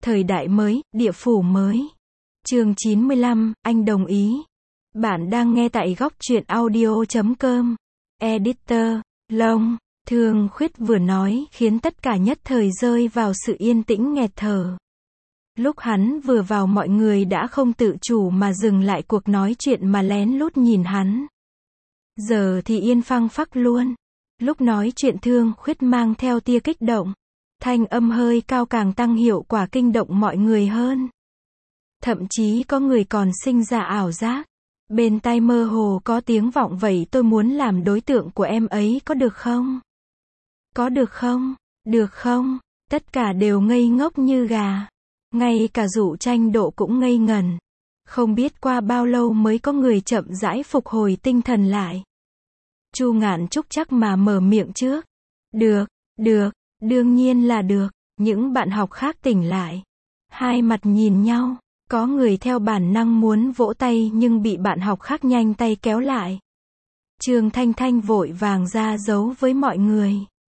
Thời đại mới, địa phủ mới. Chương 95, anh đồng ý. Bạn đang nghe tại góc truyện audio.com. Editor, Long, Thương Khuyết vừa nói khiến tất cả nhất thời rơi vào sự yên tĩnh nghẹt thở. Lúc hắn vừa vào mọi người đã không tự chủ mà dừng lại cuộc nói chuyện mà lén lút nhìn hắn. Giờ thì yên phăng phắc luôn. Lúc nói chuyện Thương Khuyết mang theo tia kích động. Thanh âm hơi cao càng tăng hiệu quả kinh động mọi người hơn. Thậm chí có người còn sinh ra ảo giác. Bên tai mơ hồ có tiếng vọng vậy tôi muốn làm đối tượng của em ấy có được không? Có được không? Được không? Tất cả đều ngây ngốc như gà. Ngay cả Dụ Tranh Độ cũng ngây ngần. Không biết qua bao lâu mới có người chậm rãi phục hồi tinh thần lại. Chu Ngạn Trúc chắc mà mở miệng trước. Được, đương nhiên là được. Những bạn học khác tỉnh lại. Hai mặt nhìn nhau. Có người theo bản năng muốn vỗ tay nhưng bị bạn học khác nhanh tay kéo lại. Trương Thanh Thanh vội vàng ra dấu với mọi người.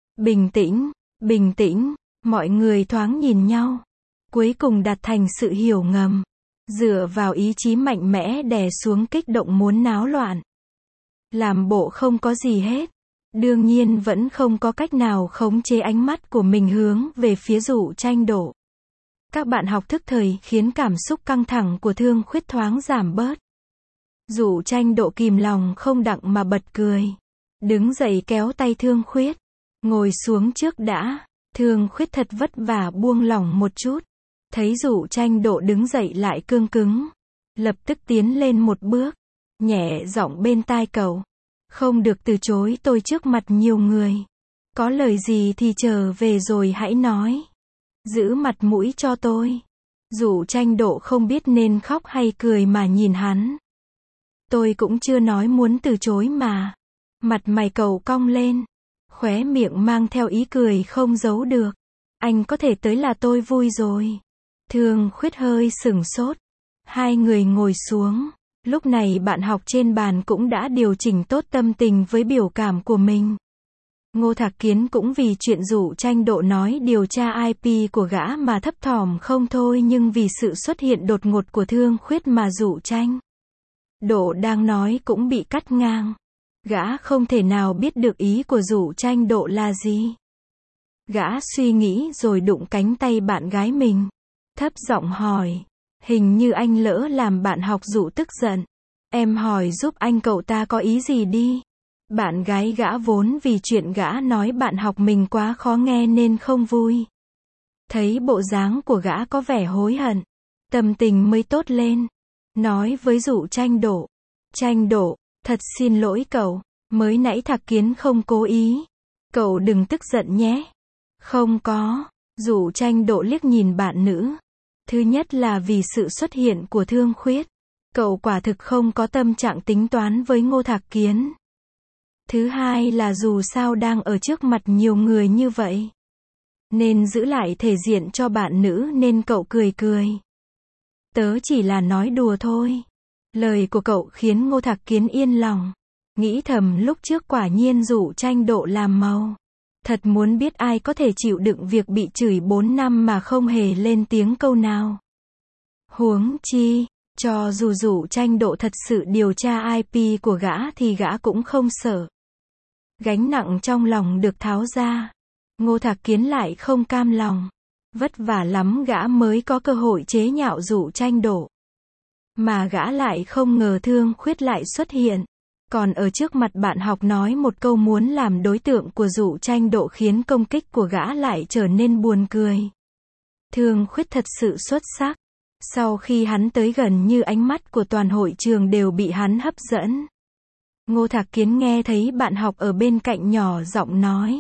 Bình tĩnh, mọi người thoáng nhìn nhau. Cuối cùng đạt thành sự hiểu ngầm. Dựa vào ý chí mạnh mẽ đè xuống kích động muốn náo loạn. Làm bộ không có gì hết. Đương nhiên vẫn không có cách nào khống chế ánh mắt của mình hướng về phía Dụ Tranh Độ. Các bạn học thức thời khiến cảm xúc căng thẳng của Thương Khuyết thoáng giảm bớt. Dụ Tranh Độ kìm lòng không đặng mà bật cười. Đứng dậy kéo tay Thương Khuyết. Ngồi xuống trước đã. Thương Khuyết thật vất vả buông lỏng một chút. Thấy Dụ Tranh Độ đứng dậy lại cương cứng. Lập tức tiến lên một bước. Nhẹ giọng bên tai cậu. Không được từ chối tôi trước mặt nhiều người. Có lời gì thì trở về rồi hãy nói. Giữ mặt mũi cho tôi. Dụ Tranh Độ không biết nên khóc hay cười mà nhìn hắn. Tôi cũng chưa nói muốn từ chối mà. Mặt mày cậu cong lên. Khóe miệng mang theo ý cười không giấu được. Anh có thể tới là tôi vui rồi. Thương Khuyết hơi sửng sốt. Hai người ngồi xuống. Lúc này bạn học trên bàn cũng đã điều chỉnh tốt tâm tình với biểu cảm của mình. Ngô Thạc Kiến cũng vì chuyện Dụ Tranh Độ nói điều tra IP của gã mà thấp thỏm không thôi, nhưng vì sự xuất hiện đột ngột của Thương Khuyết mà Dụ Tranh Độ đang nói cũng bị cắt ngang. Gã không thể nào biết được ý của Dụ Tranh Độ là gì. Gã suy nghĩ rồi đụng cánh tay bạn gái mình. Thấp giọng hỏi. Hình như anh lỡ làm bạn học Dụ tức giận. Em hỏi giúp anh cậu ta có ý gì đi. Bạn gái gã vốn vì chuyện gã nói bạn học mình quá khó nghe nên không vui. Thấy bộ dáng của gã có vẻ hối hận. Tâm tình mới tốt lên. Nói với Dụ Tranh Độ. Tranh Độ, thật xin lỗi cậu. Mới nãy Thạc Kiến không cố ý. Cậu đừng tức giận nhé. Không có. Dụ Tranh Độ liếc nhìn bạn nữ. Thứ nhất là vì sự xuất hiện của Thương Khuyết. Cậu quả thực không có tâm trạng tính toán với Ngô Thạc Kiến. Thứ hai là dù sao đang ở trước mặt nhiều người như vậy. Nên giữ lại thể diện cho bạn nữ nên cậu cười cười. Tớ chỉ là nói đùa thôi. Lời của cậu khiến Ngô Thạc Kiến yên lòng. Nghĩ thầm lúc trước quả nhiên Dụ Tranh Độ làm màu. Thật muốn biết ai có thể chịu đựng việc bị chửi 4 năm mà không hề lên tiếng câu nào. Huống chi, cho dù Dụ Tranh Độ thật sự điều tra IP của gã thì gã cũng không sợ. Gánh nặng trong lòng được tháo ra. Ngô Thạc Kiến lại không cam lòng. Vất vả lắm gã mới có cơ hội chế nhạo Dụ Tranh Độ. Mà gã lại không ngờ Thương Khuyết lại xuất hiện. Còn ở trước mặt bạn học nói một câu muốn làm đối tượng của Dụ Tranh Độ khiến công kích của gã lại trở nên buồn cười. Thương Khuyết thật sự xuất sắc. Sau khi hắn tới gần như ánh mắt của toàn hội trường đều bị hắn hấp dẫn. Ngô Thạc Kiến nghe thấy bạn học ở bên cạnh nhỏ giọng nói.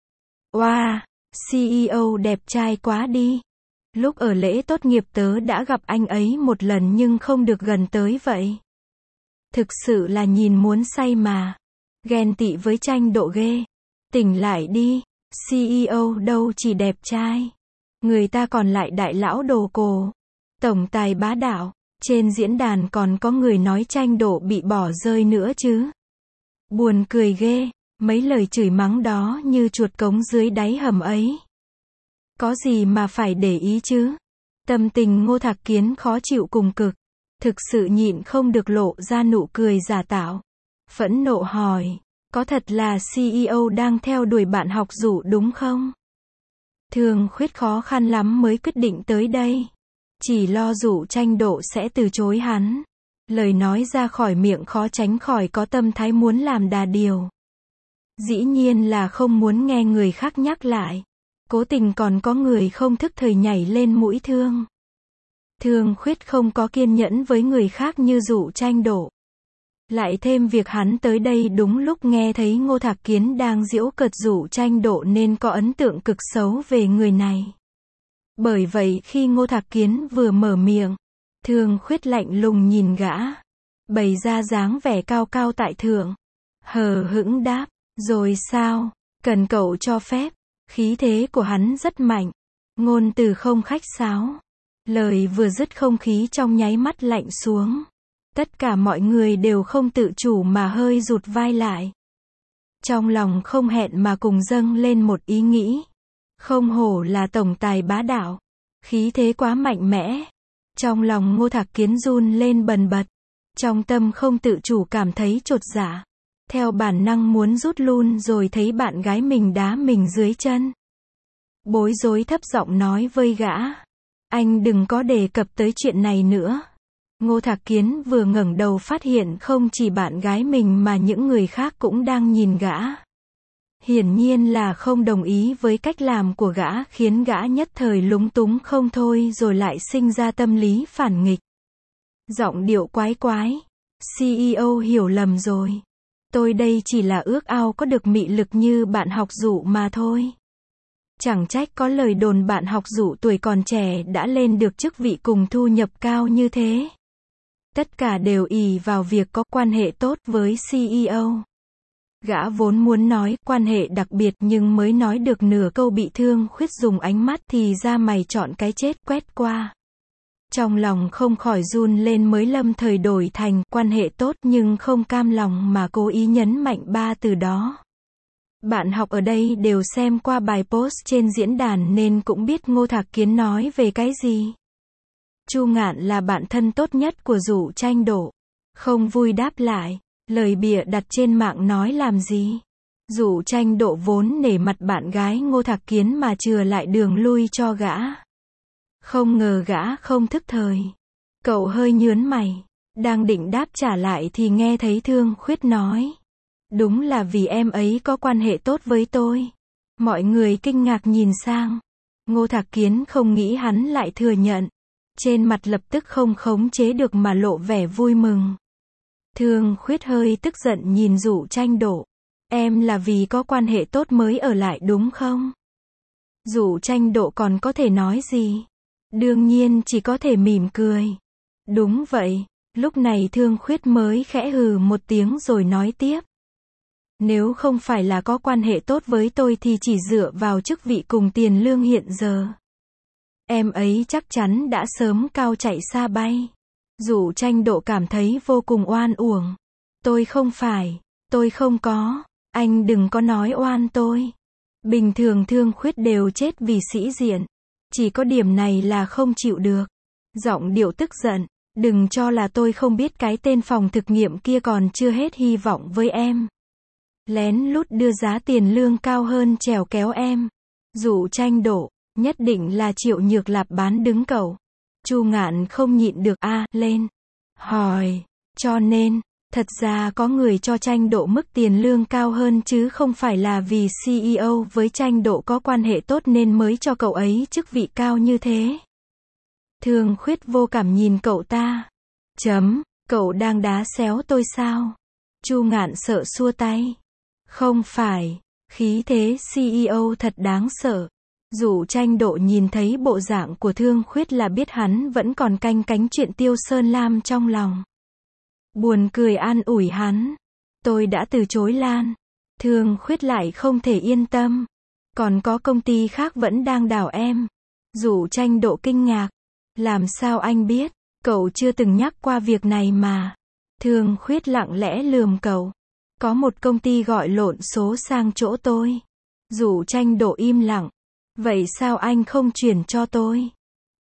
Wow, CEO đẹp trai quá đi. Lúc ở lễ tốt nghiệp tớ đã gặp anh ấy một lần nhưng không được gần tới vậy. Thực sự là nhìn muốn say mà. Ghen tị với Tranh Độ ghê. Tỉnh lại đi. CEO đâu chỉ đẹp trai. Người ta còn lại đại lão đồ cổ. Tổng tài bá đạo. Trên diễn đàn còn có người nói Tranh Độ bị bỏ rơi nữa chứ. Buồn cười ghê. Mấy lời chửi mắng đó như chuột cống dưới đáy hầm ấy. Có gì mà phải để ý chứ. Tâm tình Ngô Thạc Kiến khó chịu cùng cực. Thực sự nhịn không được lộ ra nụ cười giả tạo. Phẫn nộ hỏi, có thật là CEO đang theo đuổi bạn học Dụ đúng không? Thương Khuyết khó khăn lắm mới quyết định tới đây. Chỉ lo Dụ Tranh Độ sẽ từ chối hắn. Lời nói ra khỏi miệng khó tránh khỏi có tâm thái muốn làm đà điều. Dĩ nhiên là không muốn nghe người khác nhắc lại. Cố tình còn có người không thức thời nhảy lên mũi Thương. Thương Khuyết không có kiên nhẫn với người khác như Dụ Tranh Độ. Lại thêm việc hắn tới đây đúng lúc nghe thấy Ngô Thạc Kiến đang giễu cợt Dụ Tranh Độ nên có ấn tượng cực xấu về người này. Bởi vậy khi Ngô Thạc Kiến vừa mở miệng, Thương Khuyết lạnh lùng nhìn gã, bày ra dáng vẻ cao cao tại thượng, hờ hững đáp, rồi sao, cần cậu cho phép. Khí thế của hắn rất mạnh, ngôn từ không khách sáo. Lời vừa dứt không khí trong nháy mắt lạnh xuống. Tất cả mọi người đều không tự chủ mà hơi rụt vai lại. Trong lòng không hẹn mà cùng dâng lên một ý nghĩ. Không hổ là tổng tài bá đạo. Khí thế quá mạnh mẽ. Trong lòng Ngô Thạc Kiến run lên bần bật. Trong tâm không tự chủ cảm thấy chột dạ. Theo bản năng muốn rút lui rồi thấy bạn gái mình đá mình dưới chân. Bối rối thấp giọng nói với gã. Anh đừng có đề cập tới chuyện này nữa. Ngô Thạc Kiến vừa ngẩng đầu phát hiện không chỉ bạn gái mình mà những người khác cũng đang nhìn gã. Hiển nhiên là không đồng ý với cách làm của gã khiến gã nhất thời lúng túng không thôi rồi lại sinh ra tâm lý phản nghịch. Giọng điệu quái quái. CEO hiểu lầm rồi. Tôi đây chỉ là ước ao có được mị lực như bạn học Dụ mà thôi. Chẳng trách có lời đồn bạn học Dụ tuổi còn trẻ đã lên được chức vị cùng thu nhập cao như thế. Tất cả đều ỷ vào việc có quan hệ tốt với CEO. Gã vốn muốn nói quan hệ đặc biệt nhưng mới nói được nửa câu bị Thương Khuyết dùng ánh mắt thì ra mày chọn cái chết quét qua. Trong lòng không khỏi run lên mới lâm thời đổi thành quan hệ tốt nhưng không cam lòng mà cố ý nhấn mạnh ba từ đó. Bạn học ở đây đều xem qua bài post trên diễn đàn nên cũng biết Ngô Thạc Kiến nói về cái gì. Chu Ngạn là bạn thân tốt nhất của Dụ Tranh Độ. Không vui đáp lại. Lời bịa đặt trên mạng nói làm gì. Dụ Tranh Độ vốn nể mặt bạn gái Ngô Thạc Kiến mà chừa lại đường lui cho gã. Không ngờ gã không thức thời. Cậu hơi nhướng mày. Đang định đáp trả lại thì nghe thấy Thương Khuyết nói. Đúng là vì em ấy có quan hệ tốt với tôi. Mọi người kinh ngạc nhìn sang. Ngô Thạc Kiến không nghĩ hắn lại thừa nhận. Trên mặt lập tức không khống chế được mà lộ vẻ vui mừng. Thương Khuyết hơi tức giận nhìn Dụ Tranh Độ. Em là vì có quan hệ tốt mới ở lại đúng không? Dụ Tranh Độ còn có thể nói gì? Đương nhiên chỉ có thể mỉm cười. Đúng vậy. Lúc này Thương Khuyết mới khẽ hừ một tiếng rồi nói tiếp. Nếu không phải là có quan hệ tốt với tôi thì chỉ dựa vào chức vị cùng tiền lương hiện giờ. Em ấy chắc chắn đã sớm cao chạy xa bay. Dụ Tranh Độ cảm thấy vô cùng oan uổng. Tôi không phải. Tôi không có. Anh đừng có nói oan tôi. Bình thường Thương Khuyết đều chết vì sĩ diện. Chỉ có điểm này là không chịu được. Giọng điệu tức giận. Đừng cho là tôi không biết cái tên phòng thực nghiệm kia còn chưa hết hy vọng với em. Lén lút đưa giá tiền lương cao hơn trèo kéo em. Dụ Tranh Độ. Nhất định là Triệu Nhược Lạp bán đứng cậu. Chu Ngạn không nhịn được lên. Hỏi. Cho nên, thật ra có người cho Tranh Độ mức tiền lương cao hơn chứ không phải là vì CEO với Tranh Độ có quan hệ tốt nên mới cho cậu ấy chức vị cao như thế. Thương Khuyết vô cảm nhìn cậu ta. Cậu đang đá xéo tôi sao? Chu Ngạn sợ xua tay. Không phải. Khí thế CEO thật đáng sợ. Dụ Tranh Độ nhìn thấy bộ dạng của Thương Khuyết là biết hắn vẫn còn canh cánh chuyện Tiêu Sơn Lam trong lòng. Buồn cười an ủi hắn. Tôi đã từ chối Lan. Thương Khuyết lại không thể yên tâm. Còn có công ty khác vẫn đang đào em. Dụ Tranh Độ kinh ngạc. Làm sao anh biết? Cậu chưa từng nhắc qua việc này mà. Thương Khuyết lặng lẽ lườm cậu. Có một công ty gọi lộn số sang chỗ tôi. Dụ Tranh Độ im lặng. Vậy sao anh không chuyển cho tôi?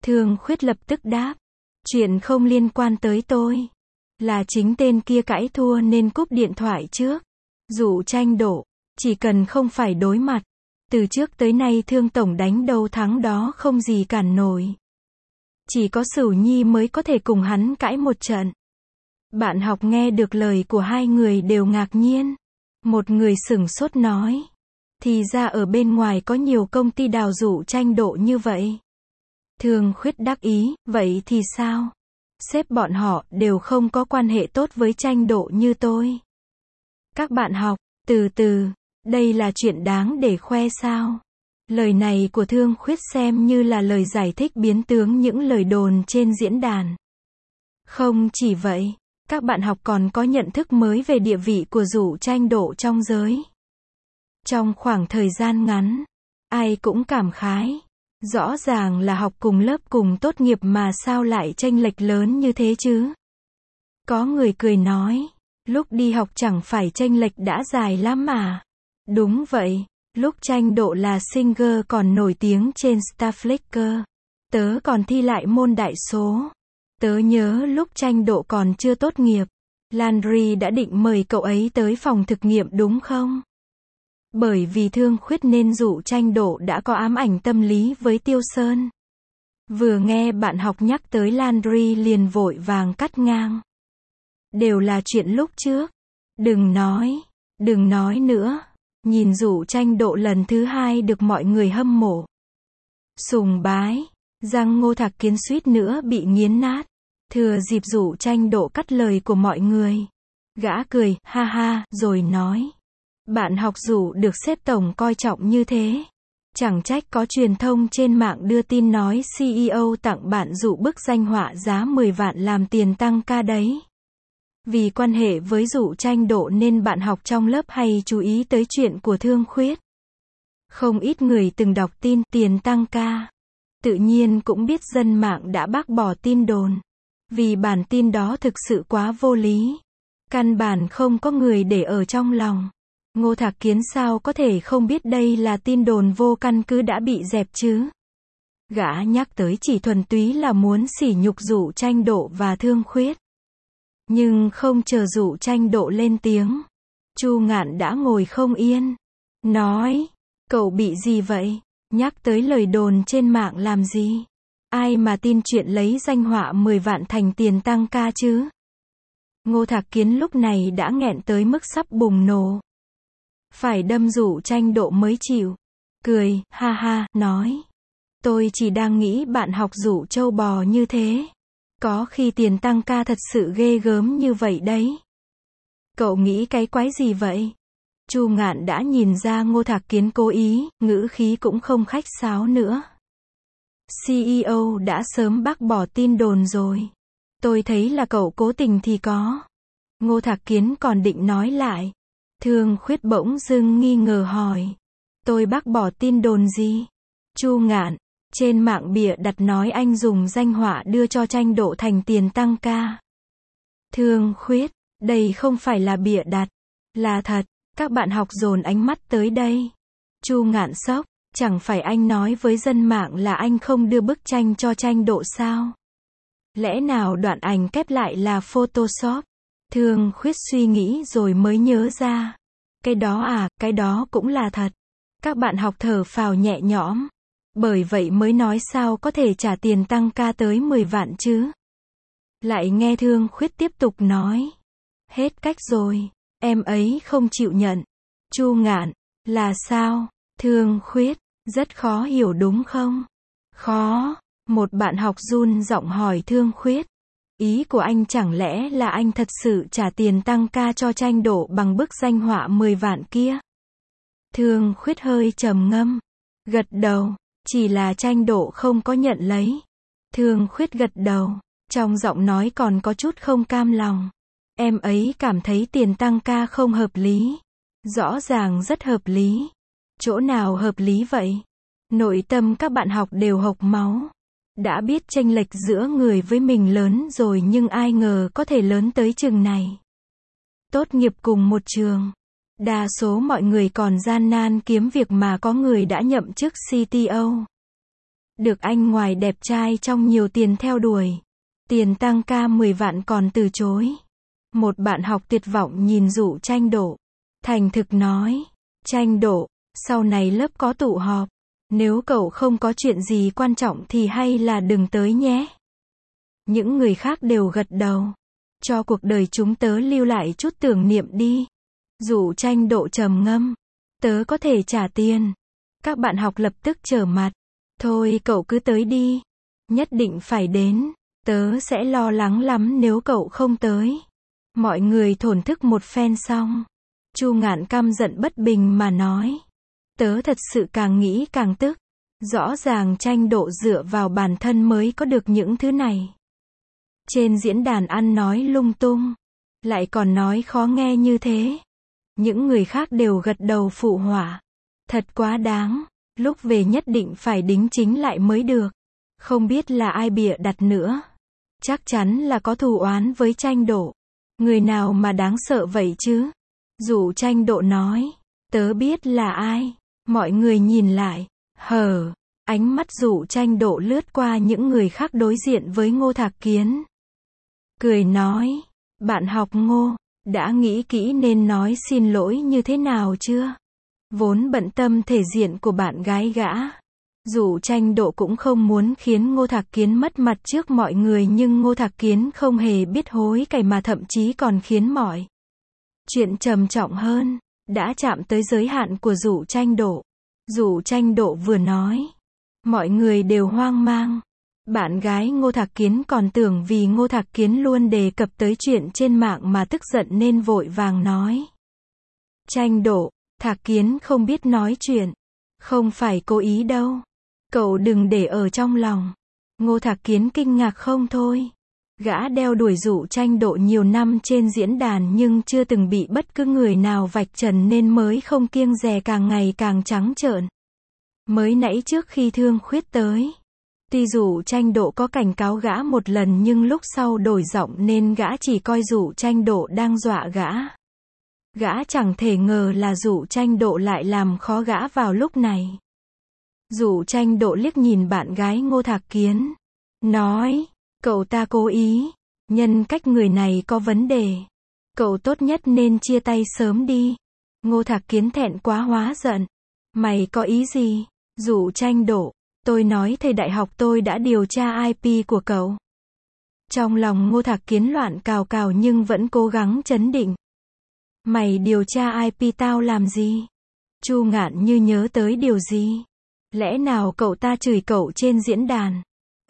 Thương Khuyết lập tức đáp. Chuyện không liên quan tới tôi. Là chính tên kia cãi thua nên cúp điện thoại trước. Dụ Tranh Độ. Chỉ cần không phải đối mặt. Từ trước tới nay Thương tổng đánh đâu thắng đó không gì cản nổi. Chỉ có Sửu Nhi mới có thể cùng hắn cãi một trận. Bạn học nghe được lời của hai người đều ngạc nhiên. Một người sửng sốt nói. Thì ra ở bên ngoài có nhiều công ty đào Dụ Tranh Độ như vậy. Thương Khuyết đắc ý, vậy thì sao? Sếp bọn họ đều không có quan hệ tốt với Tranh Độ như tôi. Các bạn học, từ từ, đây là chuyện đáng để khoe sao? Lời này của Thương Khuyết xem như là lời giải thích biến tướng những lời đồn trên diễn đàn. Không chỉ vậy, các bạn học còn có nhận thức mới về địa vị của Dụ Tranh Độ trong giới. Trong khoảng thời gian ngắn, ai cũng cảm khái. Rõ ràng là học cùng lớp cùng tốt nghiệp mà sao lại chênh lệch lớn như thế chứ? Có người cười nói, lúc đi học chẳng phải chênh lệch đã dài lắm mà. Đúng vậy, lúc Tranh Độ là singer còn nổi tiếng trên Starflicker. Tớ còn thi lại môn đại số. Tớ nhớ lúc Tranh Độ còn chưa tốt nghiệp, Landry đã định mời cậu ấy tới phòng thực nghiệm đúng không? Bởi vì Thương Khuyết nên Dụ Tranh Độ đã có ám ảnh tâm lý với Tiêu Sơn. Vừa nghe bạn học nhắc tới Landry liền vội vàng cắt ngang. Đều là chuyện lúc trước. Đừng nói nữa. Nhìn Dụ Tranh Độ lần thứ hai được mọi người hâm mộ. Sùng bái. Răng Ngô Thạc Kiến suýt nữa bị nghiến nát. Thừa dịp Dụ Tranh Độ cắt lời của mọi người. Gã cười, ha ha, rồi nói. Bạn học Dụ được sếp tổng coi trọng như thế. Chẳng trách có truyền thông trên mạng đưa tin nói CEO tặng bạn Dụ bức danh họa giá 10 vạn làm tiền tăng ca đấy. Vì quan hệ với Dụ Tranh Độ nên bạn học trong lớp hay chú ý tới chuyện của Thương Khuyết. Không ít người từng đọc tin tiền tăng ca. Tự nhiên cũng biết dân mạng đã bác bỏ tin đồn. Vì bản tin đó thực sự quá vô lý. Căn bản không có người để ở trong lòng. Ngô Thạc Kiến sao có thể không biết đây là tin đồn vô căn cứ đã bị dẹp chứ? Gã nhắc tới chỉ thuần túy là muốn sỉ nhục Dụ Tranh Độ và Thương Khuyết. Nhưng không chờ Dụ Tranh Độ lên tiếng. Chu Ngạn đã ngồi không yên. Nói, cậu bị gì vậy? Nhắc tới lời đồn trên mạng làm gì? Ai mà tin chuyện lấy danh họa 10 vạn thành tiền tăng ca chứ? Ngô Thạc Kiến lúc này đã nghẹn tới mức sắp bùng nổ. Phải đâm Dụ Tranh Độ mới chịu. Cười, ha ha, nói. Tôi chỉ đang nghĩ bạn học Dụ trâu bò như thế. Có khi tiền tăng ca thật sự ghê gớm như vậy đấy. Cậu nghĩ cái quái gì vậy? Chu Ngạn đã nhìn ra Ngô Thạc Kiến cố ý, ngữ khí cũng không khách sáo nữa. CEO đã sớm bác bỏ tin đồn rồi. Tôi thấy là cậu cố tình thì có. Ngô Thạc Kiến còn định nói lại. Thương Khuyết bỗng dưng nghi ngờ hỏi. Tôi bác bỏ tin đồn gì? Chu Ngạn, trên mạng bịa đặt nói anh dùng danh họa đưa cho Tranh Độ thành tiền tăng ca. Thương Khuyết, đây không phải là bịa đặt, là thật. Các bạn học dồn ánh mắt tới đây. Chu Ngạn sốc, chẳng phải anh nói với dân mạng là anh không đưa bức tranh cho Tranh Độ sao? Lẽ nào đoạn ảnh kép lại là Photoshop? Thương Khuyết suy nghĩ rồi mới nhớ ra. Cái đó à, cái đó cũng là thật. Các bạn học thở phào nhẹ nhõm. Bởi vậy mới nói sao có thể trả tiền tăng ca tới 10 vạn chứ. Lại nghe Thương Khuyết tiếp tục nói. Hết cách rồi, em ấy không chịu nhận. Chu Ngạn, là sao? Thương Khuyết, rất khó hiểu đúng không? Khó, một bạn học run giọng hỏi Thương Khuyết. Ý của anh chẳng lẽ là anh thật sự trả tiền tăng ca cho Tranh Độ bằng bức danh họa 10 vạn kia? Thương Khuyết hơi trầm ngâm. Gật đầu, chỉ là Tranh Độ không có nhận lấy. Thương Khuyết gật đầu, trong giọng nói còn có chút không cam lòng. Em ấy cảm thấy tiền tăng ca không hợp lý. Rõ ràng rất hợp lý. Chỗ nào hợp lý vậy? Nội tâm các bạn học đều hộc máu. Đã biết chênh lệch giữa người với mình lớn rồi nhưng ai ngờ có thể lớn tới chừng này. Tốt nghiệp cùng một trường. Đa số mọi người còn gian nan kiếm việc mà có người đã nhậm chức CTO. Được anh ngoài đẹp trai trong nhiều tiền theo đuổi. Tiền tăng ca 10 vạn còn từ chối. Một bạn học tuyệt vọng nhìn Dụ Tranh Độ. Thành thực nói, Tranh Độ, sau này lớp có tụ họp. Nếu cậu không có chuyện gì quan trọng thì hay là đừng tới nhé. Những người khác đều gật đầu. Cho cuộc đời chúng tớ lưu lại chút tưởng niệm đi. Dụ Tranh Độ trầm ngâm. Tớ có thể trả tiền. Các bạn học lập tức trở mặt. Thôi cậu cứ tới đi. Nhất định phải đến. Tớ sẽ lo lắng lắm nếu cậu không tới. Mọi người thổn thức một phen xong. Chu Ngạn căm giận bất bình mà nói. Tớ thật sự càng nghĩ càng tức. Rõ ràng Tranh Độ dựa vào bản thân mới có được những thứ này. Trên diễn đàn ăn nói lung tung. Lại còn nói khó nghe như thế. Những người khác đều gật đầu phụ họa. Thật quá đáng. Lúc về nhất định phải đính chính lại mới được. Không biết là ai bịa đặt nữa. Chắc chắn là có thù oán với Tranh Độ. Người nào mà đáng sợ vậy chứ? Dụ Tranh Độ nói. Tớ biết là ai. Mọi người nhìn lại. Hờ. Ánh mắt Dụ Tranh Độ lướt qua những người khác đối diện với Ngô Thạc Kiến. Cười nói. Bạn học Ngô, đã nghĩ kỹ nên nói xin lỗi như thế nào chưa? Vốn bận tâm thể diện của bạn gái gã. Dụ Tranh Độ cũng không muốn khiến Ngô Thạc Kiến mất mặt trước mọi người, nhưng Ngô Thạc Kiến không hề biết hối cải mà thậm chí còn khiến mọi chuyện trầm trọng hơn, đã chạm tới giới hạn của Dụ Tranh Độ. Dụ Tranh Độ vừa nói, mọi người đều hoang mang. Bạn gái Ngô Thạc Kiến còn tưởng vì Ngô Thạc Kiến luôn đề cập tới chuyện trên mạng mà tức giận nên vội vàng nói. Tranh Độ, Thạc Kiến không biết nói chuyện. Không phải cố ý đâu. Cậu đừng để ở trong lòng. Ngô Thạc Kiến kinh ngạc không thôi. Gã đeo đuổi Dụ Tranh Độ nhiều năm trên diễn đàn nhưng chưa từng bị bất cứ người nào vạch trần nên mới không kiêng dè, càng ngày càng trắng trợn. Mới nãy trước khi Thương Khuyết tới, tuy Dụ Tranh Độ có cảnh cáo gã một lần nhưng lúc sau đổi giọng nên gã chỉ coi Dụ Tranh Độ đang dọa gã. Gã chẳng thể ngờ là Dụ Tranh Độ lại làm khó gã vào lúc này. Dụ Tranh Độ liếc nhìn bạn gái Ngô Thạc Kiến. Nói, cậu ta cố ý. Nhân cách người này có vấn đề. Cậu tốt nhất nên chia tay sớm đi. Ngô Thạc Kiến thẹn quá hóa giận. Mày có ý gì? Dụ Tranh Độ, tôi nói thời đại học tôi đã điều tra IP của cậu. Trong lòng Ngô Thạc Kiến loạn cào cào nhưng vẫn cố gắng trấn định. Mày điều tra IP tao làm gì? Chu Ngạn như nhớ tới điều gì. Lẽ nào cậu ta chửi cậu trên diễn đàn?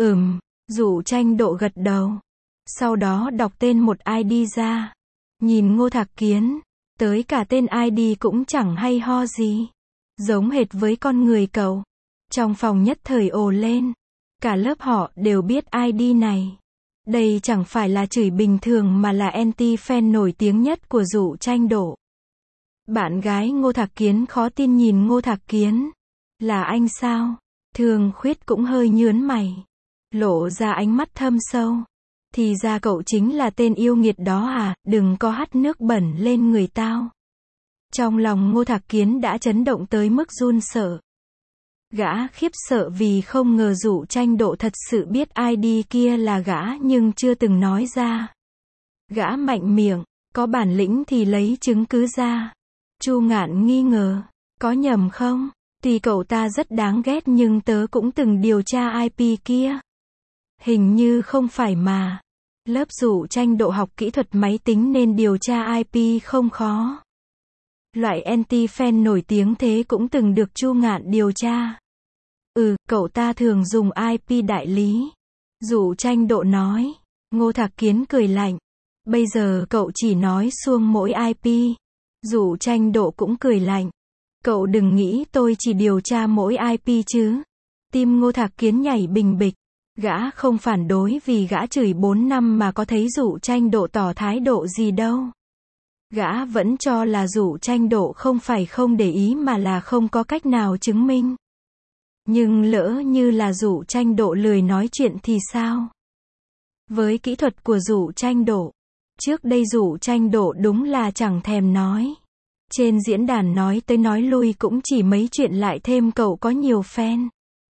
Dụ Tranh Độ gật đầu. Sau đó đọc tên một ID ra. Nhìn Ngô Thạc Kiến. Tới cả tên ID cũng chẳng hay ho gì. Giống hệt với con người cậu. Trong phòng nhất thời ồ lên. Cả lớp họ đều biết ID này. Đây chẳng phải là chửi bình thường mà là anti-fan nổi tiếng nhất của Dụ Tranh Độ. Bạn gái Ngô Thạc Kiến khó tin nhìn Ngô Thạc Kiến. Là anh sao? Thương Khuyết cũng hơi nhướng mày. Lộ ra ánh mắt thâm sâu. Thì ra cậu chính là tên yêu nghiệt đó à, đừng có hắt nước bẩn lên người tao. Trong lòng Ngô Thạc Kiến đã chấn động tới mức run sợ. Gã khiếp sợ vì không ngờ Dụ Tranh Độ thật sự biết ID kia là gã nhưng chưa từng nói ra. Gã mạnh miệng, có bản lĩnh thì lấy chứng cứ ra. Chu Ngạn nghi ngờ, có nhầm không? Tuy cậu ta rất đáng ghét nhưng tớ cũng từng điều tra IP kia. Hình như không phải mà. Lớp Dụ Tranh Độ học kỹ thuật máy tính nên điều tra IP không khó. Loại anti-fan nổi tiếng thế cũng từng được Chu Ngạn điều tra. Cậu ta thường dùng IP đại lý. Dụ Tranh Độ nói. Ngô Thạc Kiến cười lạnh. Bây giờ cậu chỉ nói suông mỗi IP. Dụ Tranh Độ cũng cười lạnh. Cậu đừng nghĩ tôi chỉ điều tra mỗi IP chứ. Tim Ngô Thạc Kiến nhảy bình bịch. Gã không phản đối vì gã chửi 4 năm mà có thấy Dụ Tranh Độ tỏ thái độ gì đâu. Gã vẫn cho là Dụ Tranh Độ không phải không để ý mà là không có cách nào chứng minh. Nhưng lỡ như là Dụ Tranh Độ lười nói chuyện thì sao? Với kỹ thuật của Dụ Tranh Độ, trước đây Dụ Tranh Độ đúng là chẳng thèm nói. Trên diễn đàn nói tới nói lui cũng chỉ mấy chuyện lại thêm cậu có nhiều fan.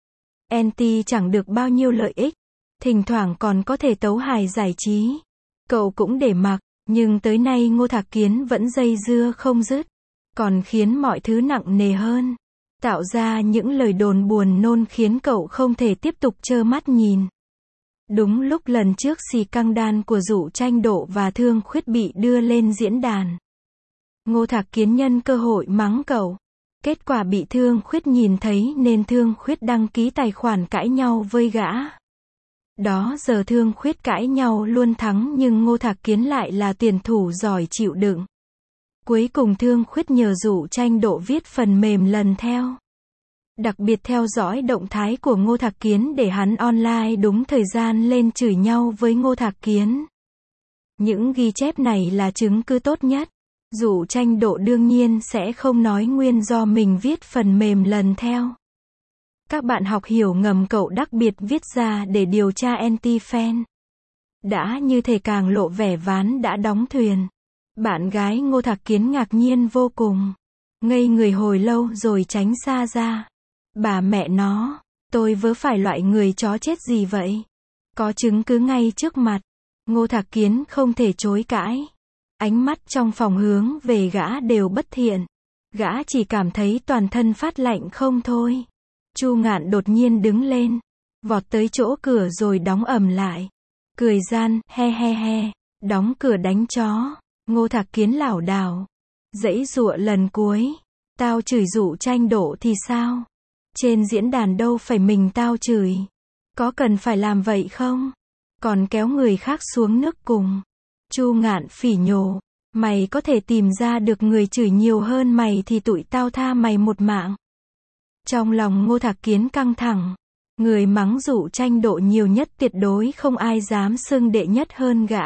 NT chẳng được bao nhiêu lợi ích, thỉnh thoảng còn có thể tấu hài giải trí. Cậu cũng để mặc, nhưng tới nay Ngô Thạc Kiến vẫn dây dưa không dứt, còn khiến mọi thứ nặng nề hơn. Tạo ra những lời đồn buồn nôn khiến cậu không thể tiếp tục trơ mắt nhìn. Đúng lúc lần trước xì căng đan của Dụ Tranh Độ và Thương Khuyết bị đưa lên diễn đàn, Ngô Thạc Kiến nhân cơ hội mắng cậu. Kết quả bị Thương Khuyết nhìn thấy nên Thương Khuyết đăng ký tài khoản cãi nhau với gã. Đó giờ Thương Khuyết cãi nhau luôn thắng nhưng Ngô Thạc Kiến lại là tuyển thủ giỏi chịu đựng. Cuối cùng Thương Khuyết nhờ Dụ Tranh Độ viết phần mềm lần theo. Đặc biệt theo dõi động thái của Ngô Thạc Kiến để hắn online đúng thời gian lên chửi nhau với Ngô Thạc Kiến. Những ghi chép này là chứng cứ tốt nhất. Dụ Tranh Độ đương nhiên sẽ không nói nguyên do mình viết phần mềm lần theo. Các bạn học hiểu ngầm cậu đặc biệt viết ra để điều tra anti-fan. Đã như thể càng lộ vẻ ván đã đóng thuyền. Bạn gái Ngô Thạc Kiến ngạc nhiên vô cùng. Ngây người hồi lâu rồi tránh xa ra. Bà mẹ nó, tôi vớ phải loại người chó chết gì vậy? Có chứng cứ ngay trước mặt. Ngô Thạc Kiến không thể chối cãi. Ánh mắt trong phòng hướng về gã đều bất thiện. Gã chỉ cảm thấy toàn thân phát lạnh không thôi. Chu Ngạn đột nhiên đứng lên, vọt tới chỗ cửa rồi đóng ầm lại. Cười gian, he he he, đóng cửa đánh chó. Ngô Thạc Kiến lảo đảo, giãy giụa lần cuối. Tao chửi Dụ Tranh Độ thì sao? Trên diễn đàn đâu phải mình tao chửi. Có cần phải làm vậy không? Còn kéo người khác xuống nước cùng. Chu Ngạn phỉ nhổ, mày có thể tìm ra được người chửi nhiều hơn mày thì tụi tao tha mày một mạng. Trong lòng Ngô Thạc Kiến căng thẳng. Người mắng Dụ Tranh Độ nhiều nhất tuyệt đối không ai dám xưng đệ nhất hơn gã.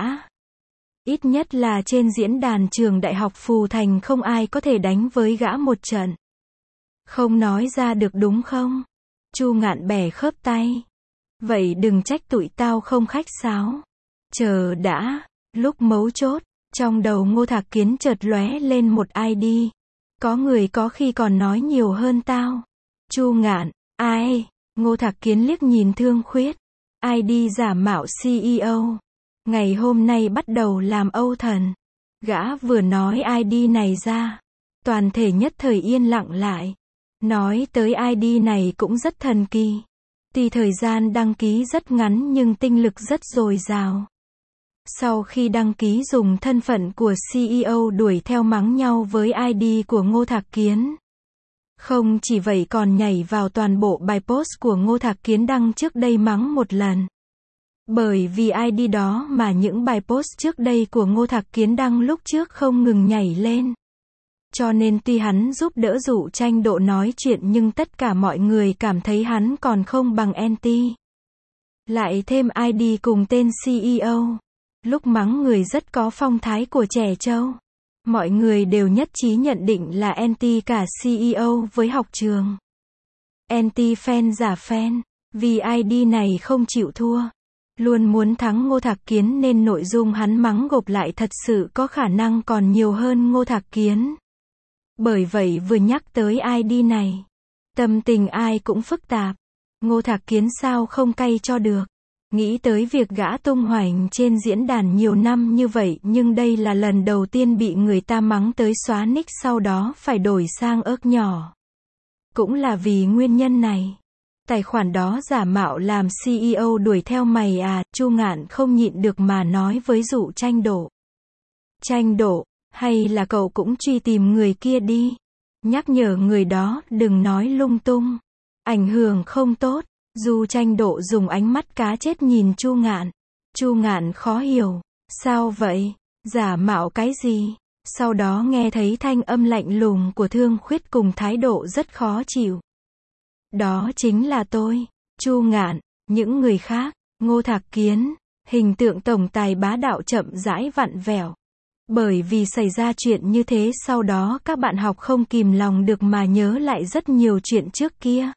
Ít nhất là trên diễn đàn trường đại học Phù Thành không ai có thể đánh với gã một trận. Không nói ra được đúng không? Chu Ngạn bẻ khớp tay. Vậy đừng trách tụi tao không khách sáo. Chờ đã. Lúc mấu chốt, trong đầu Ngô Thạc Kiến chợt lóe lên một ID. Có người có khi còn nói nhiều hơn tao. Chu Ngạn, ai? Ngô Thạc Kiến liếc nhìn Thương Khuyết. ID giả mạo CEO. Ngày hôm nay bắt đầu làm Âu Thần. Gã vừa nói ID này ra. Toàn thể nhất thời yên lặng lại. Nói tới ID này cũng rất thần kỳ. Tuy thời gian đăng ký rất ngắn nhưng tinh lực rất dồi dào. Sau khi đăng ký dùng thân phận của CEO đuổi theo mắng nhau với ID của Ngô Thạc Kiến. Không chỉ vậy còn nhảy vào toàn bộ bài post của Ngô Thạc Kiến đăng trước đây mắng một lần. Bởi vì ID đó mà những bài post trước đây của Ngô Thạc Kiến đăng lúc trước không ngừng nhảy lên. Cho nên tuy hắn giúp đỡ Dụ Tranh Độ nói chuyện nhưng tất cả mọi người cảm thấy hắn còn không bằng anti. Lại thêm ID cùng tên CEO. Lúc mắng người rất có phong thái của trẻ trâu. Mọi người đều nhất trí nhận định là anti cả CEO với học trường. Anti fan giả fan. Vì ID này không chịu thua. Luôn muốn thắng Ngô Thạc Kiến nên nội dung hắn mắng gộp lại thật sự có khả năng còn nhiều hơn Ngô Thạc Kiến. Bởi vậy vừa nhắc tới ID này, tâm tình ai cũng phức tạp. Ngô Thạc Kiến sao không cay cho được. Nghĩ tới việc gã tung hoành trên diễn đàn nhiều năm như vậy nhưng đây là lần đầu tiên bị người ta mắng tới xóa nick sau đó phải đổi sang ớt nhỏ. Cũng là vì nguyên nhân này. Tài khoản đó giả mạo làm CEO đuổi theo mày à, Chu Ngạn không nhịn được mà nói với Dụ Tranh Độ. Tranh Độ, hay là cậu cũng truy tìm người kia đi. Nhắc nhở người đó đừng nói lung tung. Ảnh hưởng không tốt. Dụ Tranh Độ dùng ánh mắt cá chết nhìn Chu Ngạn. Chu Ngạn khó hiểu. Sao vậy? Giả mạo cái gì? Sau đó nghe thấy thanh âm lạnh lùng của Thương Khuyết cùng thái độ rất khó chịu. Đó chính là tôi. Chu Ngạn, những người khác, Ngô Thạc Kiến, hình tượng tổng tài bá đạo chậm rãi vặn vẹo. Bởi vì xảy ra chuyện như thế sau đó các bạn học không kìm lòng được mà nhớ lại rất nhiều chuyện trước kia.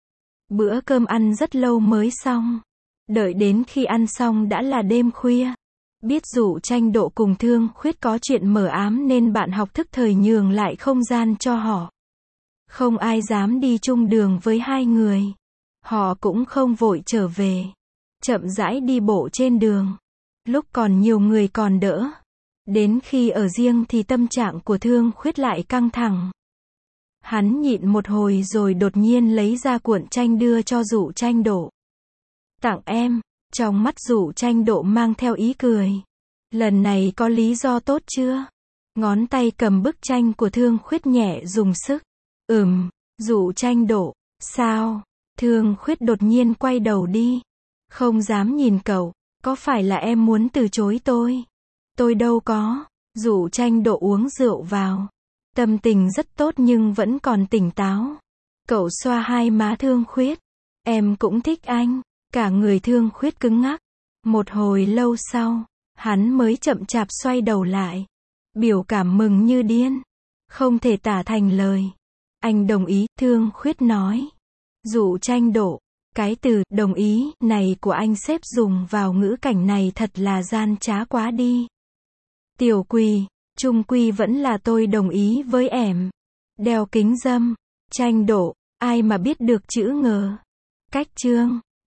Bữa cơm ăn rất lâu mới xong. Đợi đến khi ăn xong đã là đêm khuya. Biết Dụ Tranh Độ cùng Thương Khuyết có chuyện mờ ám nên bạn học thức thời nhường lại không gian cho họ. Không ai dám đi chung đường với hai người. Họ cũng không vội trở về. Chậm rãi đi bộ trên đường. Lúc còn nhiều người còn đỡ. Đến khi ở riêng thì tâm trạng của Thương Khuyết lại căng thẳng. Hắn nhịn một hồi rồi đột nhiên lấy ra cuộn tranh đưa cho Dụ Tranh Độ. Tặng em. Trong mắt Dụ Tranh Độ mang theo ý cười. Lần này có lý do tốt chưa? Ngón tay cầm bức tranh của Thương Khuyết nhẹ dùng sức. Dụ Tranh Độ. Sao? Thương Khuyết đột nhiên quay đầu đi. Không dám nhìn cậu. Có phải là em muốn từ chối tôi? Tôi đâu có. Dụ Tranh Độ uống rượu vào. Tâm tình rất tốt nhưng vẫn còn tỉnh táo. Cậu xoa hai má Thương Khuyết. Em cũng thích anh. Cả người Thương Khuyết cứng ngắc. Một hồi lâu sau, hắn mới chậm chạp xoay đầu lại. Biểu cảm mừng như điên. Không thể tả thành lời. Anh đồng ý, Thương Khuyết nói. Dụ Tranh Độ. Cái từ đồng ý này của anh xếp dùng vào ngữ cảnh này thật là gian trá quá đi. Tiểu Quỳ, chung quy vẫn là tôi đồng ý với em. Đeo kính râm. Tranh Độ, ai mà biết được chữ ngờ. Cách chương.